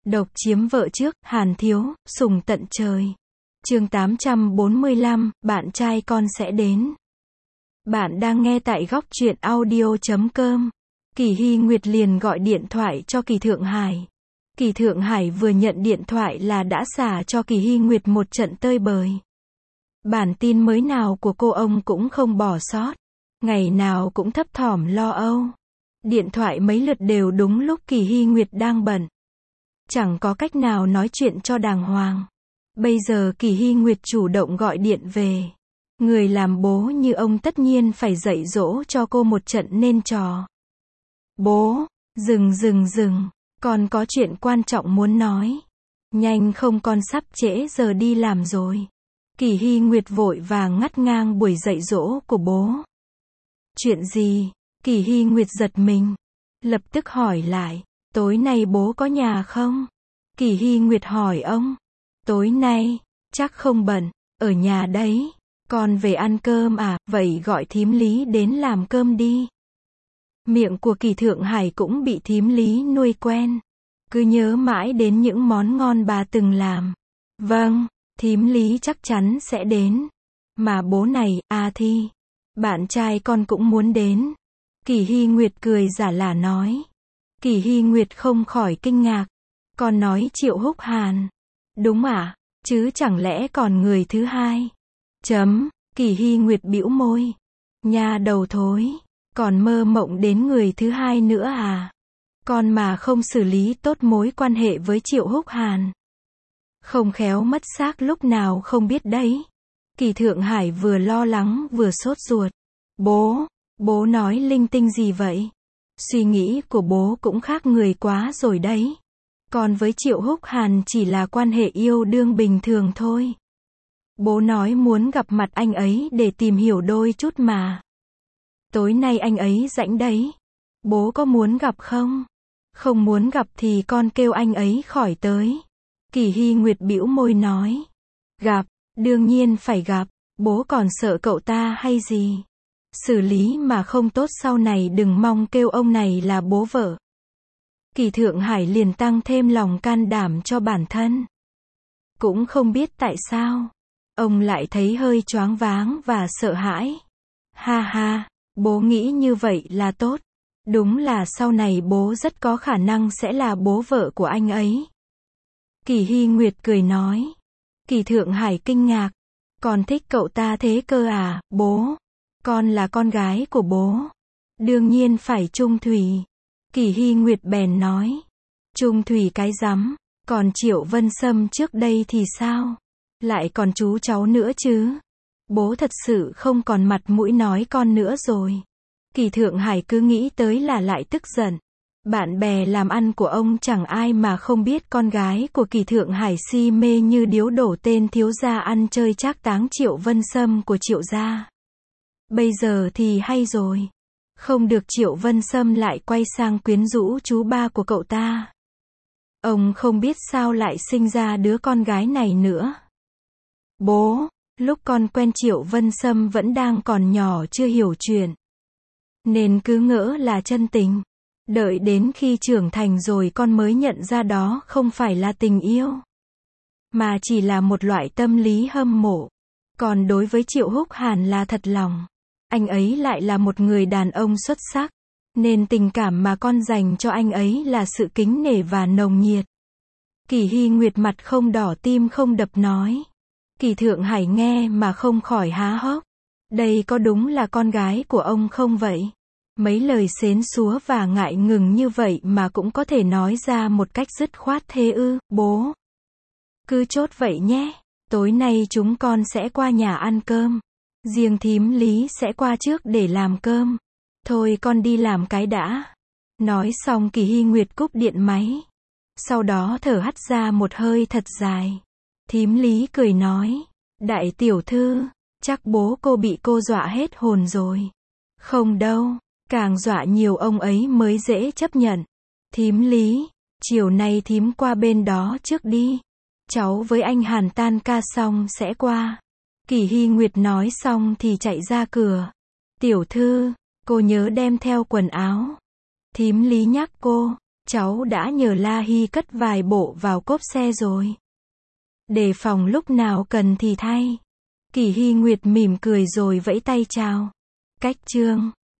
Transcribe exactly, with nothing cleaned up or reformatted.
Độc chiếm vợ trước, Hàn Thiếu, sủng tận trời. Chương tám trăm bốn mươi lăm, bạn trai con sẽ đến. Bạn đang nghe tại góc truyện audio chấm com. Kỳ Hy Nguyệt liền gọi điện thoại cho Kỳ Thượng Hải. Kỳ Thượng Hải vừa nhận điện thoại là đã xả cho Kỳ Hy Nguyệt một trận tơi bời. Bản tin mới nào của cô ông cũng không bỏ sót. Ngày nào cũng thấp thỏm lo âu. Điện thoại mấy lượt đều đúng lúc Kỳ Hy Nguyệt đang bận. Chẳng có cách nào nói chuyện cho đàng hoàng. Bây giờ Kỳ Hy Nguyệt chủ động gọi điện về. Người làm bố như ông tất nhiên phải dạy dỗ cho cô một trận nên trò. Bố, dừng dừng dừng, con có chuyện quan trọng muốn nói. Nhanh không, con sắp trễ giờ đi làm rồi. Kỳ Hy Nguyệt vội vàng ngắt ngang buổi dạy dỗ của bố. Chuyện gì? Kỳ Hy Nguyệt giật mình. Lập tức hỏi lại. Tối nay bố có nhà không? Kỳ Hy Nguyệt hỏi ông. Tối nay, chắc không bận, ở nhà đấy. Con về ăn cơm à, vậy gọi thím Lý đến làm cơm đi. Miệng của Kỳ Thượng Hải cũng bị thím Lý nuôi quen. Cứ nhớ mãi đến những món ngon bà từng làm. Vâng, thím Lý chắc chắn sẽ đến. Mà bố này, à Thi, bạn trai con cũng muốn đến. Kỳ Hy Nguyệt cười giả lả nói. Kỳ Hy Nguyệt không khỏi kinh ngạc. Con nói Triệu Húc Hàn. Đúng à, chứ chẳng lẽ còn người thứ hai? Chấm, Kỳ Hy Nguyệt bĩu môi. Nha đầu thối, còn mơ mộng đến người thứ hai nữa à? Con mà không xử lý tốt mối quan hệ với Triệu Húc Hàn. Không khéo mất xác lúc nào không biết đấy. Kỳ Thượng Hải vừa lo lắng vừa sốt ruột. Bố, bố nói linh tinh gì vậy? Suy nghĩ của bố cũng khác người quá rồi đấy. Còn với Triệu Húc Hàn chỉ là quan hệ yêu đương bình thường thôi. Bố nói muốn gặp mặt anh ấy để tìm hiểu đôi chút mà. Tối nay anh ấy rảnh đấy. Bố có muốn gặp không? Không muốn gặp thì con kêu anh ấy khỏi tới. Kỳ Hy Nguyệt bĩu môi nói. Gặp, đương nhiên phải gặp. Bố còn sợ cậu ta hay gì? Xử lý mà không tốt sau này đừng mong kêu ông này là bố vợ. Kỳ Thượng Hải liền tăng thêm lòng can đảm cho bản thân. Cũng không biết tại sao, ông lại thấy hơi choáng váng và sợ hãi. Ha ha, bố nghĩ như vậy là tốt. Đúng là sau này bố rất có khả năng sẽ là bố vợ của anh ấy. Kỳ Hy Nguyệt cười nói. Kỳ Thượng Hải kinh ngạc. Con thích cậu ta thế cơ à, bố? Con là con gái của bố. Đương nhiên phải chung thủy. Kỳ Hy Nguyệt bèn nói. Chung thủy cái rắm, còn Triệu Vân Sâm trước đây thì sao? Lại còn chú cháu nữa chứ? Bố thật sự không còn mặt mũi nói con nữa rồi. Kỳ Thượng Hải cứ nghĩ tới là lại tức giận. Bạn bè làm ăn của ông chẳng ai mà không biết con gái của Kỳ Thượng Hải si mê như điếu đổ tên thiếu gia ăn chơi trác táng Triệu Vân Sâm của Triệu gia. Bây giờ thì hay rồi. Không được Triệu Vân Sâm lại quay sang quyến rũ chú ba của cậu ta. Ông không biết sao lại sinh ra đứa con gái này nữa. Bố, lúc con quen Triệu Vân Sâm vẫn đang còn nhỏ chưa hiểu chuyện. Nên cứ ngỡ là chân tình. Đợi đến khi trưởng thành rồi con mới nhận ra đó không phải là tình yêu. Mà chỉ là một loại tâm lý hâm mộ. Còn đối với Triệu Húc Hàn là thật lòng. Anh ấy lại là một người đàn ông xuất sắc. Nên tình cảm mà con dành cho anh ấy là sự kính nể và nồng nhiệt. Kỳ Hy Nguyệt mặt không đỏ tim không đập nói. Kỳ Thượng Hải nghe mà không khỏi há hốc. Đây có đúng là con gái của ông không vậy? Mấy lời xến xúa và ngại ngừng như vậy mà cũng có thể nói ra một cách dứt khoát thế ư, bố? Cứ chốt vậy nhé. Tối nay chúng con sẽ qua nhà ăn cơm. Riêng thím Lý sẽ qua trước để làm cơm. Thôi con đi làm cái đã. Nói xong Kỳ Hy Nguyệt cúp điện máy. Sau đó thở hắt ra một hơi thật dài. Thím Lý cười nói. Đại tiểu thư, chắc bố cô bị cô dọa hết hồn rồi. Không đâu, càng dọa nhiều ông ấy mới dễ chấp nhận. Thím Lý, chiều nay thím qua bên đó trước đi. Cháu với anh Hàn tan ca xong sẽ qua. Kỳ Hy Nguyệt nói xong thì chạy ra cửa. Tiểu thư, cô nhớ đem theo quần áo. Thím Lý nhắc cô. cháu đã nhờ La Hy cất vài bộ vào cốp xe rồi. Đề phòng lúc nào cần thì thay. Kỷ Hy Nguyệt mỉm cười rồi vẫy tay chào. Cách chương